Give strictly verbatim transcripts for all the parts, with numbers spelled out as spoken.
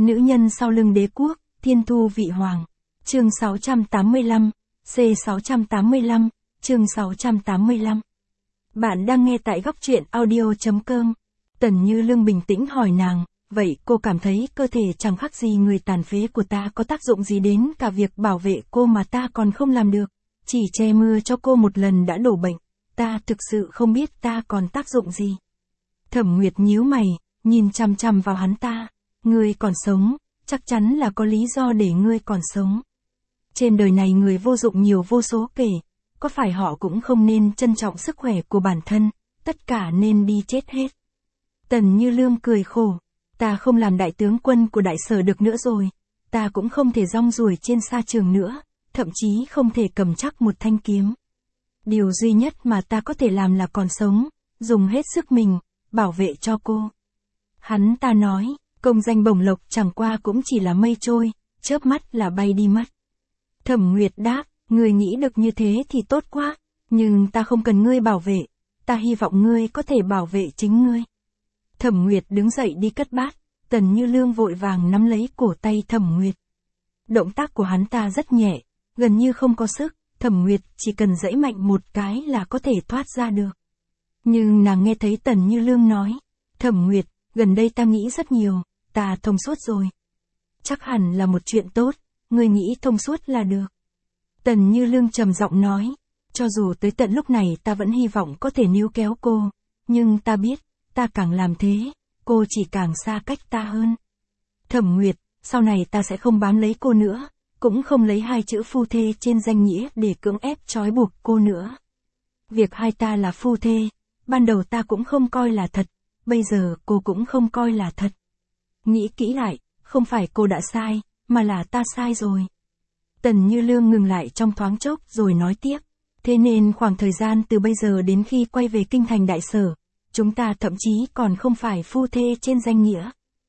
Nữ nhân sau lưng đế quốc, thiên thu vị hoàng. Chương sáu trăm tám mươi lăm, C sáu trăm tám mươi lăm, chương sáu trăm tám mươi lăm. Bạn đang nghe tại góc truyện audio chấm com. Tần Như Lương bình tĩnh hỏi nàng, vậy cô cảm thấy cơ thể chẳng khác gì người tàn phế của ta có tác dụng gì đến cả việc bảo vệ cô mà ta còn không làm được, chỉ che mưa cho cô một lần đã đổ bệnh, ta thực sự không biết ta còn tác dụng gì. Thẩm Nguyệt nhíu mày, nhìn chằm chằm vào hắn ta, ngươi còn sống, chắc chắn là có lý do để ngươi còn sống. Trên đời này người vô dụng nhiều vô số kể, có phải họ cũng không nên trân trọng sức khỏe của bản thân, tất cả nên đi chết hết. Tần Như Lương cười khổ, ta không làm đại tướng quân của đại sở được nữa rồi, ta cũng không thể rong ruổi trên sa trường nữa, thậm chí không thể cầm chắc một thanh kiếm. Điều duy nhất mà ta có thể làm là còn sống, dùng hết sức mình, bảo vệ cho cô. Hắn ta nói, công danh bổng lộc chẳng qua cũng chỉ là mây trôi, chớp mắt là bay đi mất. Thẩm Nguyệt đáp, ngươi nghĩ được như thế thì tốt quá, nhưng ta không cần ngươi bảo vệ, ta hy vọng ngươi có thể bảo vệ chính ngươi. Thẩm Nguyệt đứng dậy đi cất bát, Tần Như Lương vội vàng nắm lấy cổ tay Thẩm Nguyệt. Động tác của hắn ta rất nhẹ, gần như không có sức, Thẩm Nguyệt chỉ cần giãy mạnh một cái là có thể thoát ra được. Nhưng nàng nghe thấy Tần Như Lương nói, Thẩm Nguyệt, gần đây ta nghĩ rất nhiều, ta thông suốt rồi. Chắc hẳn là một chuyện tốt, ngươi nghĩ thông suốt là được. Tần Như Lương trầm giọng nói, cho dù tới tận lúc này ta vẫn hy vọng có thể níu kéo cô, nhưng ta biết, ta càng làm thế, cô chỉ càng xa cách ta hơn. Thẩm Nguyệt, sau này ta sẽ không bám lấy cô nữa, cũng không lấy hai chữ phu thê trên danh nghĩa để cưỡng ép trói buộc cô nữa. Việc hai ta là phu thê, ban đầu ta cũng không coi là thật, bây giờ cô cũng không coi là thật. Nghĩ kỹ lại, không phải cô đã sai, mà là ta sai rồi. Tần Như Lương ngừng lại trong thoáng chốc rồi nói tiếp, thế nên khoảng thời gian từ bây giờ đến khi quay về kinh thành đại sở, chúng ta thậm chí còn không phải phu thê trên danh nghĩa.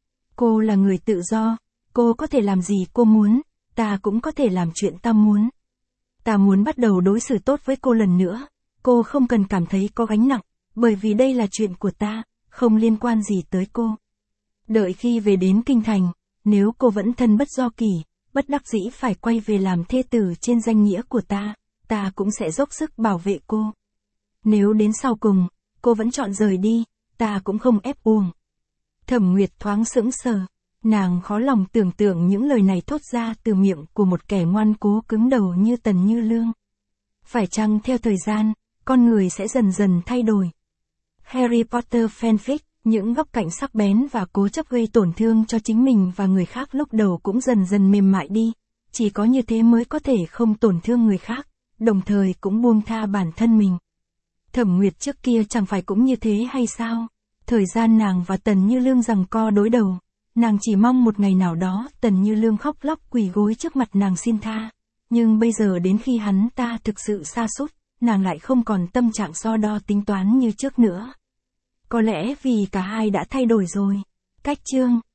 Cô là người tự do, cô có thể làm gì cô muốn, ta cũng có thể làm chuyện ta muốn. Ta muốn bắt đầu đối xử tốt với cô lần nữa, cô không cần cảm thấy có gánh nặng, bởi vì đây là chuyện của ta, không liên quan gì tới cô. Đợi khi về đến kinh thành, nếu cô vẫn thân bất do kỳ, bất đắc dĩ phải quay về làm thê tử trên danh nghĩa của ta, ta cũng sẽ dốc sức bảo vệ cô. Nếu đến sau cùng, cô vẫn chọn rời đi, ta cũng không ép uổng. Thẩm Nguyệt thoáng sững sờ, nàng khó lòng tưởng tượng những lời này thốt ra từ miệng của một kẻ ngoan cố cứng đầu như Tần Như Lương. Phải chăng theo thời gian, con người sẽ dần dần thay đổi? Harry Potter fanfic, những góc cạnh sắc bén và cố chấp gây tổn thương cho chính mình và người khác lúc đầu cũng dần dần mềm mại đi, chỉ có như thế mới có thể không tổn thương người khác, đồng thời cũng buông tha bản thân mình. Thẩm Nguyệt trước kia chẳng phải cũng như thế hay sao? Thời gian nàng và Tần Như Lương giằng co đối đầu, nàng chỉ mong một ngày nào đó Tần Như Lương khóc lóc quỳ gối trước mặt nàng xin tha, nhưng bây giờ đến khi hắn ta thực sự sa sút, nàng lại không còn tâm trạng so đo tính toán như trước nữa. Có lẽ vì cả hai đã thay đổi rồi. Cách chương